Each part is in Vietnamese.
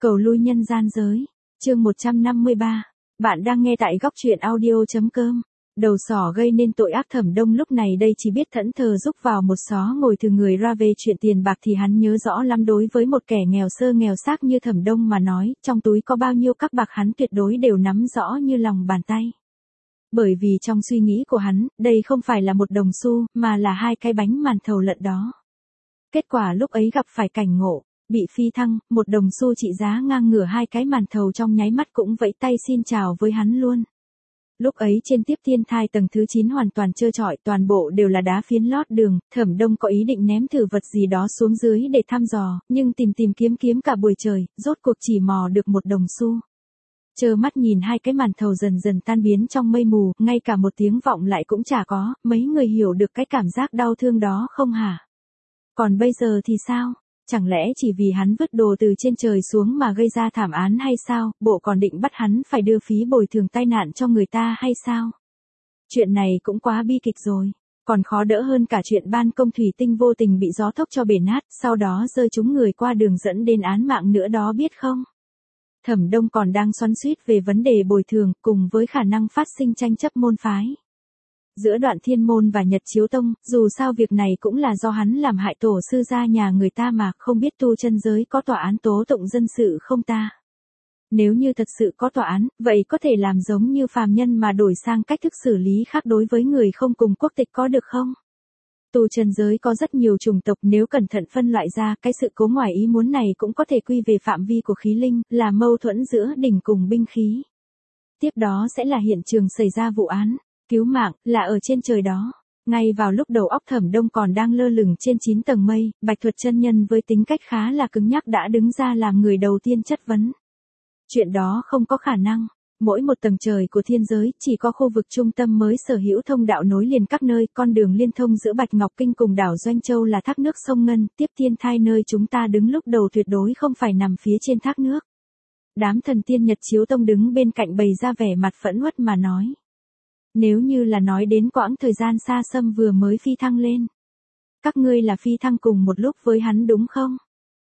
Cầu lui nhân gian giới. Chương 153. Bạn đang nghe tại góc truyện audio.com. Đầu sỏ gây nên tội ác Thẩm Đông lúc này đây chỉ biết thẫn thờ rúc vào một xó ngồi từ người ra về chuyện tiền bạc thì hắn nhớ rõ lắm, đối với một kẻ nghèo sơ nghèo xác như Thẩm Đông mà nói, trong túi có bao nhiêu các bạc hắn tuyệt đối đều nắm rõ như lòng bàn tay. Bởi vì trong suy nghĩ của hắn, đây không phải là một đồng xu, mà là hai cái bánh màn thầu lận đó. Kết quả lúc ấy gặp phải cảnh ngộ, bị phi thăng, một đồng xu trị giá ngang ngửa hai cái màn thầu trong nháy mắt cũng vẫy tay xin chào với hắn luôn. Lúc ấy trên tiếp thiên thai tầng thứ 9 hoàn toàn trơ trọi, toàn bộ đều là đá phiến lót đường, Thẩm Đông có ý định ném thử vật gì đó xuống dưới để thăm dò, nhưng tìm kiếm cả buổi trời, rốt cuộc chỉ mò được một đồng xu. Trơ mắt nhìn hai cái màn thầu dần dần tan biến trong mây mù, ngay cả một tiếng vọng lại cũng chả có, mấy người hiểu được cái cảm giác đau thương đó không hả? Còn bây giờ thì sao? Chẳng lẽ chỉ vì hắn vứt đồ từ trên trời xuống mà gây ra thảm án hay sao, bộ còn định bắt hắn phải đưa phí bồi thường tai nạn cho người ta hay sao? Chuyện này cũng quá bi kịch rồi, còn khó đỡ hơn cả chuyện ban công thủy tinh vô tình bị gió thốc cho bể nát, sau đó rơi trúng người qua đường dẫn đến án mạng nữa đó biết không? Thẩm Đông còn đang xoắn xuýt về vấn đề bồi thường, cùng với khả năng phát sinh tranh chấp môn phái giữa Đoạn Thiên Môn và Nhật Chiếu Tông, dù sao việc này cũng là do hắn làm hại tổ sư gia nhà người ta mà, không biết tu chân giới có tòa án tố tụng dân sự không ta? Nếu như thật sự có tòa án, vậy có thể làm giống như phàm nhân mà đổi sang cách thức xử lý khác đối với người không cùng quốc tịch có được không? Tu chân giới có rất nhiều chủng tộc, nếu cẩn thận phân loại ra, cái sự cố ngoài ý muốn này cũng có thể quy về phạm vi của khí linh, là mâu thuẫn giữa đỉnh cùng binh khí. Tiếp đó sẽ là hiện trường xảy ra vụ án. Cứu mạng, là ở trên trời đó. Ngay vào lúc đầu óc Thẩm Đông còn đang lơ lửng trên 9 tầng mây, Bạch Thuật chân nhân với tính cách khá là cứng nhắc đã đứng ra làm người đầu tiên chất vấn. Chuyện đó không có khả năng. Mỗi một tầng trời của thiên giới, chỉ có khu vực trung tâm mới sở hữu thông đạo nối liền các nơi, con đường liên thông giữa Bạch Ngọc Kinh cùng đảo Doanh Châu là thác nước sông Ngân, tiếp thiên thai nơi chúng ta đứng lúc đầu tuyệt đối không phải nằm phía trên thác nước. Đám thần tiên Nhật Chiếu Tông đứng bên cạnh bày ra vẻ mặt phẫn uất mà nói. Nếu như là nói đến quãng thời gian xa xăm vừa mới phi thăng lên. Các ngươi là phi thăng cùng một lúc với hắn đúng không?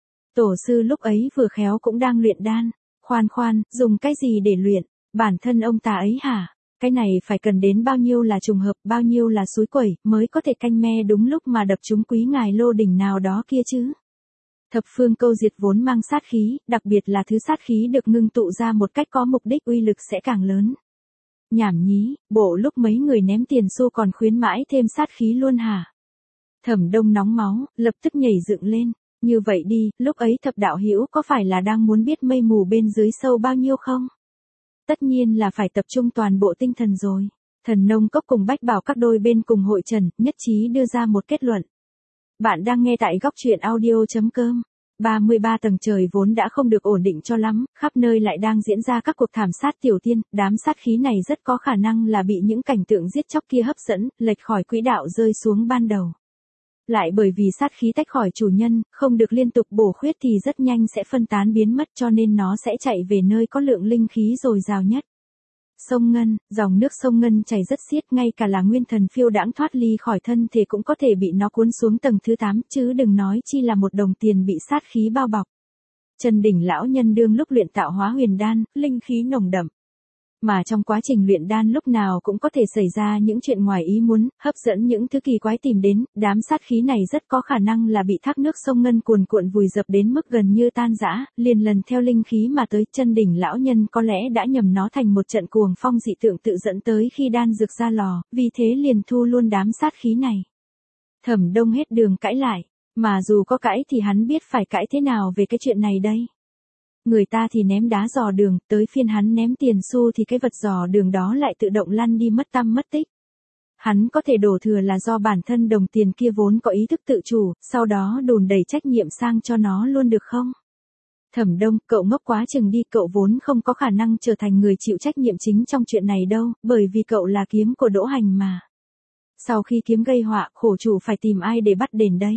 Tổ sư lúc ấy vừa khéo cũng đang luyện đan. Khoan, dùng cái gì để luyện? Bản thân ông ta ấy hả? Cái này phải cần đến bao nhiêu là trùng hợp, bao nhiêu là xúi quẩy, mới có thể canh me đúng lúc mà đập trúng quý ngài lô đỉnh nào đó kia chứ? Thập phương câu diệt vốn mang sát khí, đặc biệt là thứ sát khí được ngưng tụ ra một cách có mục đích, uy lực sẽ càng lớn. Nhảm nhí, bộ lúc mấy người ném tiền xu còn khuyến mãi thêm sát khí luôn hả? Thẩm Đông nóng máu, lập tức nhảy dựng lên. Như vậy đi, lúc ấy thập đạo hữu có phải là đang muốn biết mây mù bên dưới sâu bao nhiêu không? Tất nhiên là phải tập trung toàn bộ tinh thần rồi. Thần Nông Cốc cùng Bách Bảo các đôi bên cùng hội trần, nhất trí đưa ra một kết luận. Bạn đang nghe tại góc truyện audio.com. 33 tầng trời vốn đã không được ổn định cho lắm, khắp nơi lại đang diễn ra các cuộc thảm sát tiểu tiên, đám sát khí này rất có khả năng là bị những cảnh tượng giết chóc kia hấp dẫn, lệch khỏi quỹ đạo rơi xuống ban đầu. Lại bởi vì sát khí tách khỏi chủ nhân, không được liên tục bổ khuyết thì rất nhanh sẽ phân tán biến mất, cho nên nó sẽ chạy về nơi có lượng linh khí dồi dào nhất. Sông Ngân, dòng nước sông Ngân chảy rất xiết, ngay cả là nguyên thần phiêu đãng thoát ly khỏi thân thể cũng có thể bị nó cuốn xuống tầng thứ 8, chứ đừng nói chi là một đồng tiền bị sát khí bao bọc. Chân Đỉnh lão nhân đương lúc luyện tạo hóa huyền đan, linh khí nồng đậm. Mà trong quá trình luyện đan lúc nào cũng có thể xảy ra những chuyện ngoài ý muốn, hấp dẫn những thứ kỳ quái tìm đến, đám sát khí này rất có khả năng là bị thác nước sông Ngân cuồn cuộn vùi dập đến mức gần như tan rã, liền lần theo linh khí mà tới. Chân Đỉnh lão nhân có lẽ đã nhầm nó thành một trận cuồng phong dị tượng tự dẫn tới khi đan dược ra lò, vì thế liền thu luôn đám sát khí này. Thẩm Đông hết đường cãi lại, mà dù có cãi thì hắn biết phải cãi thế nào về cái chuyện này đây. Người ta thì ném đá dò đường, tới phiên hắn ném tiền xu thì cái vật dò đường đó lại tự động lăn đi mất tăm mất tích. Hắn có thể đổ thừa là do bản thân đồng tiền kia vốn có ý thức tự chủ, sau đó đùn đẩy trách nhiệm sang cho nó luôn được không? Thẩm Đông, cậu ngốc quá chừng đi, cậu vốn không có khả năng trở thành người chịu trách nhiệm chính trong chuyện này đâu, bởi vì cậu là kiếm của Đỗ Hành mà. Sau khi kiếm gây họa, khổ chủ phải tìm ai để bắt đền đây?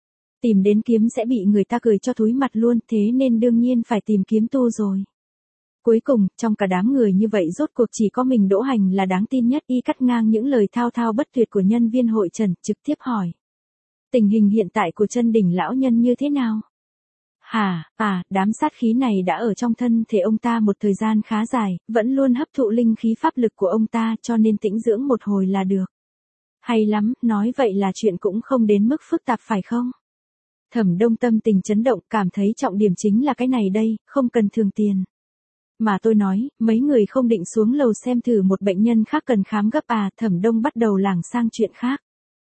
Tìm đến kiếm sẽ bị người ta cười cho thúi mặt luôn, thế nên đương nhiên phải tìm kiếm tu rồi. Cuối cùng, trong cả đám người như vậy rốt cuộc chỉ có mình Đỗ Hành là đáng tin nhất, y cắt ngang những lời thao thao bất tuyệt của nhân viên hội trần, trực tiếp hỏi. Tình hình hiện tại của Chân Đỉnh lão nhân như thế nào? Đám sát khí này đã ở trong thân thể ông ta một thời gian khá dài, vẫn luôn hấp thụ linh khí pháp lực của ông ta cho nên tĩnh dưỡng một hồi là được. Hay lắm, nói vậy là chuyện cũng không đến mức phức tạp phải không? Thẩm Đông tâm tình chấn động, cảm thấy trọng điểm chính là cái này đây, không cần thường tiền. Mà tôi nói, mấy người không định xuống lầu xem thử một bệnh nhân khác cần khám gấp à, Thẩm Đông bắt đầu lảng sang chuyện khác.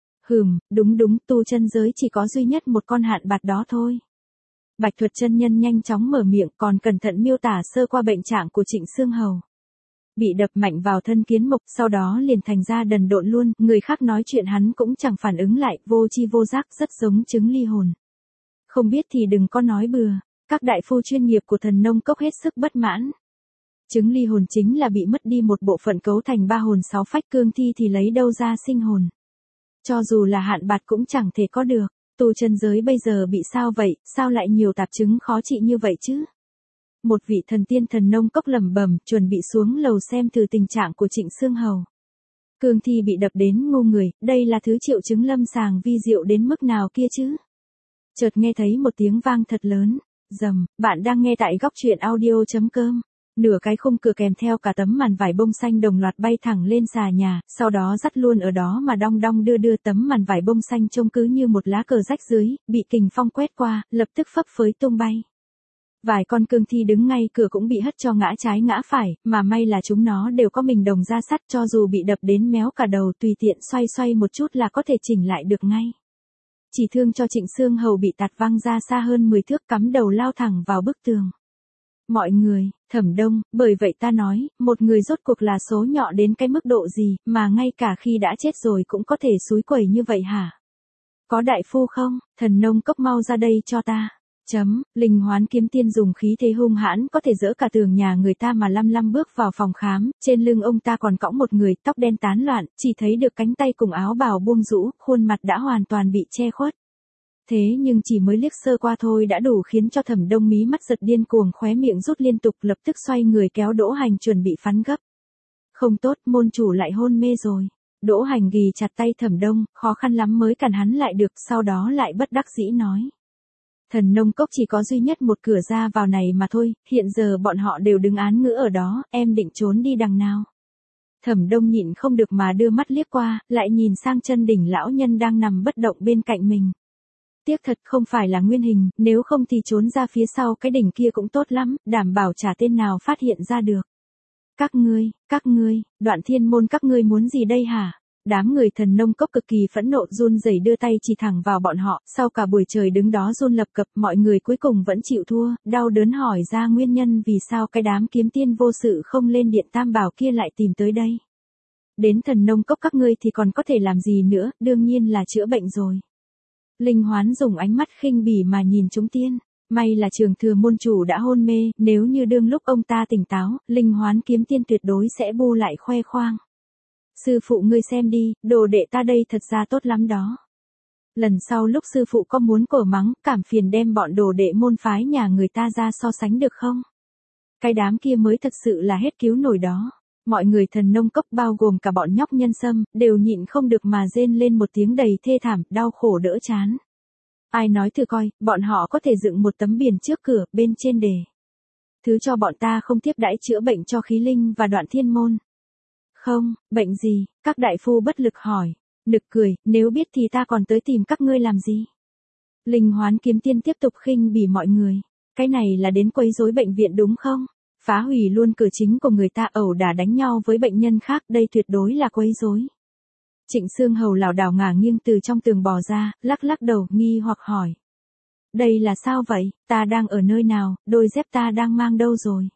Đúng, tu chân giới chỉ có duy nhất một con hạn bạt đó thôi. Bạch Thuật chân nhân nhanh chóng mở miệng, còn cẩn thận miêu tả sơ qua bệnh trạng của Trịnh Xương Hầu. Bị đập mạnh vào thân kiến mộc, sau đó liền thành ra đần độn luôn, người khác nói chuyện hắn cũng chẳng phản ứng lại, vô tri vô giác, rất giống chứng ly hồn. Không biết thì đừng có nói bừa, các đại phu chuyên nghiệp của Thần Nông Cốc hết sức bất mãn. Chứng ly hồn chính là bị mất đi một bộ phận cấu thành 3 hồn 6 phách, cương thi thì lấy đâu ra sinh hồn. Cho dù là hạn bạt cũng chẳng thể có được. Tu chân giới bây giờ bị sao vậy, sao lại nhiều tạp chứng khó trị như vậy chứ? Một vị thần tiên Thần Nông Cốc lẩm bẩm, chuẩn bị xuống lầu xem từ tình trạng của Trịnh Xương Hầu. Cương thi bị đập đến ngu người, đây là thứ triệu chứng lâm sàng vi diệu đến mức nào kia chứ? Chợt nghe thấy một tiếng vang thật lớn, rầm, bạn đang nghe tại góc truyện audio.com. Nửa cái khung cửa kèm theo cả tấm màn vải bông xanh đồng loạt bay thẳng lên xà nhà, sau đó dắt luôn ở đó mà đong đong đưa đưa, tấm màn vải bông xanh trông cứ như một lá cờ rách dưới, bị kình phong quét qua, lập tức phấp phới tung bay. Vài con cương thi đứng ngay cửa cũng bị hất cho ngã trái ngã phải, mà may là chúng nó đều có mình đồng da sắt, cho dù bị đập đến méo cả đầu tùy tiện xoay một chút là có thể chỉnh lại được ngay. Chỉ thương cho Trịnh Xương Hầu bị tạt văng ra xa hơn 10 thước, cắm đầu lao thẳng vào bức tường. Mọi người, Thẩm Đông, bởi vậy ta nói, một người rốt cuộc là số nhọ đến cái mức độ gì, mà ngay cả khi đã chết rồi cũng có thể xúi quẩy như vậy hả? Có đại phu không? Thần Nông Cốc mau ra đây cho ta. Linh Hoán Kiếm Tiên dùng khí thế hung hãn có thể dỡ cả tường nhà người ta mà lăm bước vào phòng khám, trên lưng ông ta còn cõng một người, tóc đen tán loạn, chỉ thấy được cánh tay cùng áo bào buông rũ, khuôn mặt đã hoàn toàn bị che khuất. Thế nhưng chỉ mới liếc sơ qua thôi đã đủ khiến cho Thẩm Đông mí mắt giật điên cuồng, khóe miệng rút liên tục, lập tức xoay người kéo Đỗ Hành chuẩn bị phắn gấp. Không tốt, môn chủ lại hôn mê rồi. Đỗ Hành ghì chặt tay Thẩm Đông, khó khăn lắm mới cản hắn lại được, sau đó lại bất đắc dĩ nói. Thần Nông Cốc chỉ có duy nhất một cửa ra vào này mà thôi, hiện giờ bọn họ đều đứng án ngữ ở đó, em định trốn đi đằng nào? Thẩm Đông nhịn không được mà đưa mắt liếc qua, lại nhìn sang chân đỉnh lão nhân đang nằm bất động bên cạnh mình. Tiếc thật không phải là nguyên hình, nếu không thì trốn ra phía sau cái đỉnh kia cũng tốt lắm, đảm bảo chả tên nào phát hiện ra được. Các ngươi, Đoạn Thiên Môn các ngươi muốn gì đây hả? Đám người Thần Nông Cốc cực kỳ phẫn nộ run rẩy đưa tay chỉ thẳng vào bọn họ, sau cả buổi trời đứng đó run lập cập, mọi người cuối cùng vẫn chịu thua, đau đớn hỏi ra nguyên nhân vì sao cái đám kiếm tiên vô sự không lên điện Tam Bảo kia lại tìm tới đây. Đến Thần Nông Cốc các ngươi thì còn có thể làm gì nữa, đương nhiên là chữa bệnh rồi. Linh Hoán dùng ánh mắt khinh bỉ mà nhìn chúng tiên. May là Trường Thừa môn chủ đã hôn mê, nếu như đương lúc ông ta tỉnh táo, Linh Hoán kiếm tiên tuyệt đối sẽ bu lại khoe khoang. Sư phụ ngươi xem đi, đồ đệ ta đây thật ra tốt lắm đó. Lần sau lúc sư phụ có muốn cổ mắng, cảm phiền đem bọn đồ đệ môn phái nhà người ta ra so sánh được không? Cái đám kia mới thật sự là hết cứu nổi đó. Mọi người Thần Nông Cốc bao gồm cả bọn nhóc nhân sâm, đều nhịn không được mà rên lên một tiếng đầy thê thảm, đau khổ đỡ chán. Ai nói thử coi, bọn họ có thể dựng một tấm biển trước cửa, bên trên đề. Thứ cho bọn ta không tiếp đãi chữa bệnh cho Khí Linh và Đoạn Thiên Môn. Không, bệnh gì, các đại phu bất lực hỏi. Nực cười, nếu biết thì ta còn tới tìm các ngươi làm gì? Linh Hoán kiếm tiên tiếp tục khinh bỉ mọi người. Cái này là đến quấy rối bệnh viện đúng không? Phá hủy luôn cửa chính của người ta, ẩu đả đánh nhau với bệnh nhân khác, đây tuyệt đối là quấy rối. Trịnh Xương Hầu lảo đảo ngả nghiêng từ trong tường bò ra, lắc đầu, nghi hoặc hỏi. Đây là sao vậy, ta đang ở nơi nào, đôi dép ta đang mang đâu rồi?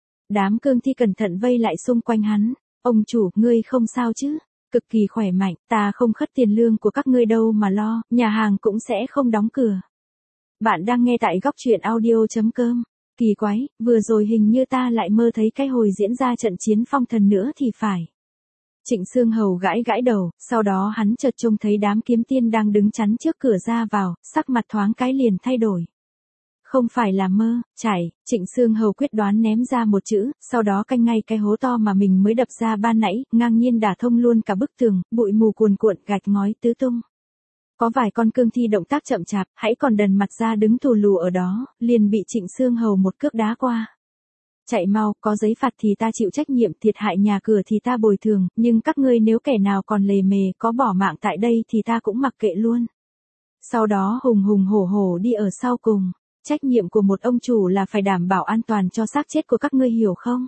Đám cương thi cẩn thận vây lại xung quanh hắn. Ông chủ, ngươi không sao chứ? Cực kỳ khỏe mạnh, ta không khất tiền lương của các ngươi đâu mà lo, nhà hàng cũng sẽ không đóng cửa. Bạn đang nghe tại góc truyện audio.com. Kỳ quái, vừa rồi hình như ta lại mơ thấy cái hồi diễn ra trận chiến phong thần nữa thì phải. Trịnh Xương Hầu gãi đầu, sau đó hắn chợt trông thấy đám kiếm tiên đang đứng chắn trước cửa ra vào, sắc mặt thoáng cái liền thay đổi. Không phải là mơ, Trịnh Xương Hầu quyết đoán ném ra một chữ, sau đó canh ngay cái hố to mà mình mới đập ra ban nãy, ngang nhiên đả thông luôn cả bức tường, bụi mù cuồn cuộn, gạch ngói tứ tung. Có vài con cương thi động tác chậm chạp, hãy còn đần mặt ra đứng thù lù ở đó, liền bị Trịnh Xương Hầu một cước đá qua. Chạy mau, có giấy phạt thì ta chịu trách nhiệm, thiệt hại nhà cửa thì ta bồi thường, nhưng các ngươi nếu kẻ nào còn lề mề có bỏ mạng tại đây thì ta cũng mặc kệ luôn. Sau đó hùng hùng hổ hổ đi ở sau cùng, trách nhiệm của một ông chủ là phải đảm bảo an toàn cho xác chết của các ngươi hiểu không?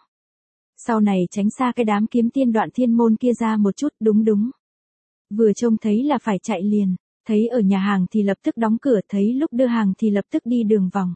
Sau này tránh xa cái đám kiếm tiên Đoạn Thiên Môn kia ra một chút, đúng. Vừa trông thấy là phải chạy liền, thấy ở nhà hàng thì lập tức đóng cửa, thấy lúc đưa hàng thì lập tức đi đường vòng.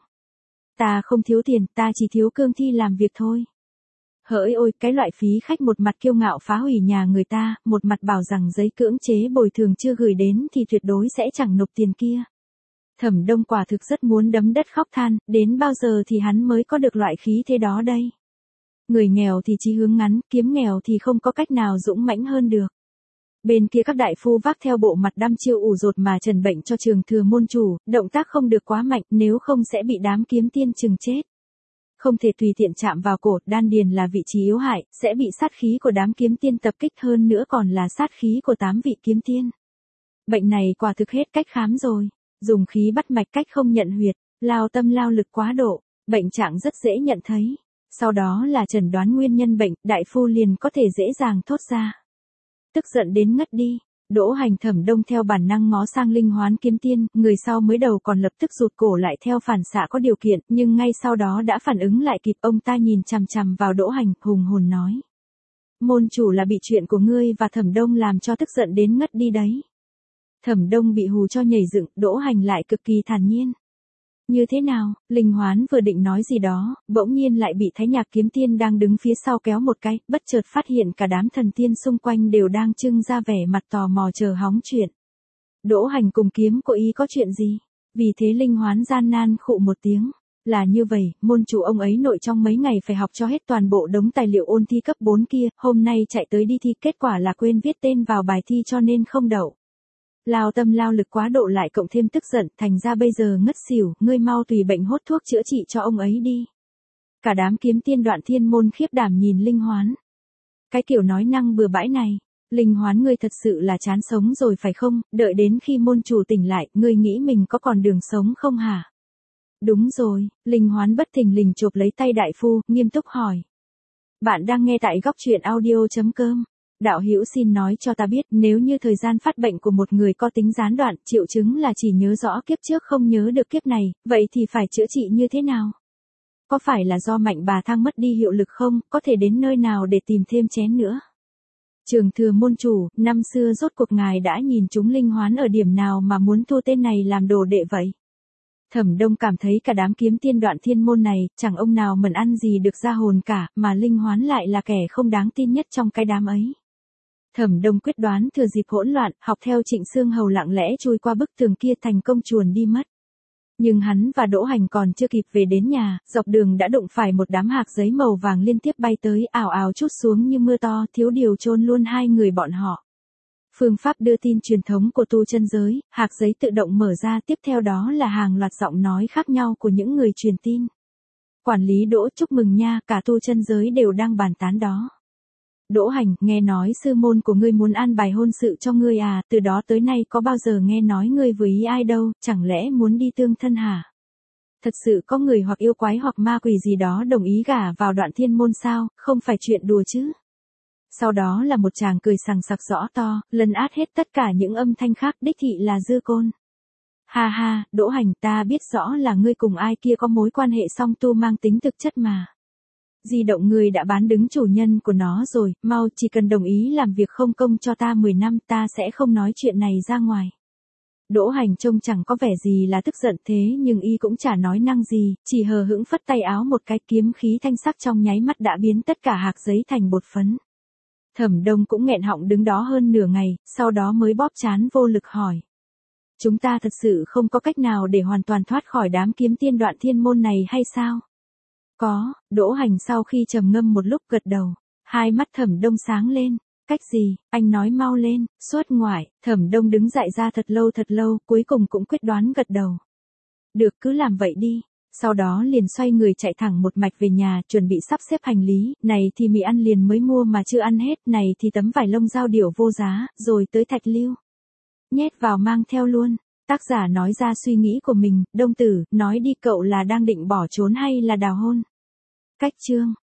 Ta không thiếu tiền, ta chỉ thiếu cương thi làm việc thôi. Hỡi ôi, cái loại phí khách một mặt kiêu ngạo phá hủy nhà người ta, một mặt bảo rằng giấy cưỡng chế bồi thường chưa gửi đến thì tuyệt đối sẽ chẳng nộp tiền kia. Thẩm Đông quả thực rất muốn đấm đất khóc than, đến bao giờ thì hắn mới có được loại khí thế đó đây. Người nghèo thì chí hướng ngắn, kiếm nghèo thì không có cách nào dũng mãnh hơn được. Bên kia các đại phu vác theo bộ mặt đăm chiêu ủ rột mà trần bệnh cho Trường Thừa môn chủ, động tác không được quá mạnh, nếu không sẽ bị đám kiếm tiên chừng chết. Không thể tùy tiện chạm vào cổ, đan điền là vị trí yếu hại, sẽ bị sát khí của đám kiếm tiên tập kích, hơn nữa còn là sát khí của 8 vị kiếm tiên. Bệnh này quả thực hết cách khám rồi, dùng khí bắt mạch cách không nhận huyệt, lao tâm lao lực quá độ, bệnh trạng rất dễ nhận thấy. Sau đó là chẩn đoán nguyên nhân bệnh, đại phu liền có thể dễ dàng thốt ra. Tức giận đến ngất đi, Đỗ Hành Thẩm Đông theo bản năng ngó sang Linh Hoán kiếm tiên, người sau mới đầu còn lập tức rụt cổ lại theo phản xạ có điều kiện, nhưng ngay sau đó đã phản ứng lại kịp. Ông ta nhìn chằm chằm vào Đỗ Hành, hùng hồn nói. Môn chủ là bị chuyện của ngươi và Thẩm Đông làm cho tức giận đến ngất đi đấy. Thẩm Đông bị hù cho nhảy dựng, Đỗ Hành lại cực kỳ thản nhiên. Như thế nào? Linh Hoán vừa định nói gì đó, bỗng nhiên lại bị Thái Nhạc kiếm tiên đang đứng phía sau kéo một cái, bất chợt phát hiện cả đám thần tiên xung quanh đều đang trưng ra vẻ mặt tò mò chờ hóng chuyện. Đỗ Hành cùng kiếm cô ý có chuyện gì? Vì thế Linh Hoán gian nan khụ một tiếng. Là như vậy, môn chủ ông ấy nội trong mấy ngày phải học cho hết toàn bộ đống tài liệu ôn thi cấp 4 kia, hôm nay chạy tới đi thi, kết quả là quên viết tên vào bài thi cho nên không đậu. Lao tâm lao lực quá độ lại cộng thêm tức giận, thành ra bây giờ ngất xỉu, ngươi mau tùy bệnh hốt thuốc chữa trị cho ông ấy đi. Cả đám kiếm tiên Đoạn Thiên Môn khiếp đảm nhìn Linh Hoán. Cái kiểu nói năng bừa bãi này, Linh Hoán ngươi thật sự là chán sống rồi phải không, đợi đến khi môn chủ tỉnh lại, ngươi nghĩ mình có còn đường sống không hả? Đúng rồi, Linh Hoán bất thình lình chộp lấy tay đại phu, nghiêm túc hỏi. Bạn đang nghe tại góc truyện audio.com. Đạo hữu xin nói cho ta biết, nếu như thời gian phát bệnh của một người có tính gián đoạn, triệu chứng là chỉ nhớ rõ kiếp trước không nhớ được kiếp này, vậy thì phải chữa trị như thế nào? Có phải là do mạnh bà thang mất đi hiệu lực không, có thể đến nơi nào để tìm thêm chén nữa? Trường Thừa môn chủ, năm xưa rốt cuộc ngài đã nhìn chúng Linh Hoán ở điểm nào mà muốn thu tên này làm đồ đệ vậy? Thẩm Đông cảm thấy cả đám kiếm tiên Đoạn Thiên Môn này, chẳng ông nào mần ăn gì được ra hồn cả, mà Linh Hoán lại là kẻ không đáng tin nhất trong cái đám ấy. Thẩm Đông quyết đoán thừa dịp hỗn loạn, học theo Trịnh Xương Hầu lặng lẽ chui qua bức tường kia thành công chuồn đi mất. Nhưng hắn và Đỗ Hành còn chưa kịp về đến nhà, dọc đường đã đụng phải một đám hạc giấy màu vàng liên tiếp bay tới, ào ào trút xuống như mưa to, thiếu điều chôn luôn hai người bọn họ. Phương pháp đưa tin truyền thống của tu chân giới, hạc giấy tự động mở ra, tiếp theo đó là hàng loạt giọng nói khác nhau của những người truyền tin. Quản lý Đỗ, chúc mừng nha, cả tu chân giới đều đang bàn tán đó. Đỗ Hành, nghe nói sư môn của ngươi muốn an bài hôn sự cho ngươi à, từ đó tới nay có bao giờ nghe nói ngươi với ý ai đâu, chẳng lẽ muốn đi tương thân hả? Thật sự có người hoặc yêu quái hoặc ma quỷ gì đó đồng ý gả vào Đoạn Thiên Môn sao, không phải chuyện đùa chứ? Sau đó là một tràng cười sằng sặc rõ to, lấn át hết tất cả những âm thanh khác, đích thị là Dư Côn. Ha ha, Đỗ Hành, ta biết rõ là ngươi cùng ai kia có mối quan hệ song tu mang tính thực chất mà. Di động ngươi đã bán đứng chủ nhân của nó rồi, mau chỉ cần đồng ý làm việc không công cho ta 10 năm, ta sẽ không nói chuyện này ra ngoài. Đỗ Hành trông chẳng có vẻ gì là tức giận thế nhưng y cũng chả nói năng gì, chỉ hờ hững phất tay áo một cái, kiếm khí thanh sắc trong nháy mắt đã biến tất cả hạc giấy thành bột phấn. Thẩm Đông cũng nghẹn họng đứng đó hơn nửa ngày, sau đó mới bóp trán vô lực hỏi. Chúng ta thật sự không có cách nào để hoàn toàn thoát khỏi đám kiếm tiên Đoạn Thiên Môn này hay sao? Có, Đỗ Hành sau khi trầm ngâm một lúc gật đầu, hai mắt Thẩm Đông sáng lên. Cách gì, anh nói mau lên, xuất ngoại. Thẩm Đông đứng dậy ra thật lâu, cuối cùng cũng quyết đoán gật đầu. Được, cứ làm vậy đi. Sau đó liền xoay người chạy thẳng một mạch về nhà, chuẩn bị sắp xếp hành lý, này thì mì ăn liền mới mua mà chưa ăn hết, này thì tấm vải lông dao điểu vô giá, rồi tới Thạch Lưu. nhét vào mang theo luôn. Tác giả nói ra suy nghĩ của mình, Đông Tử, nói đi cậu là đang định bỏ trốn hay là đào hôn? Cách chương.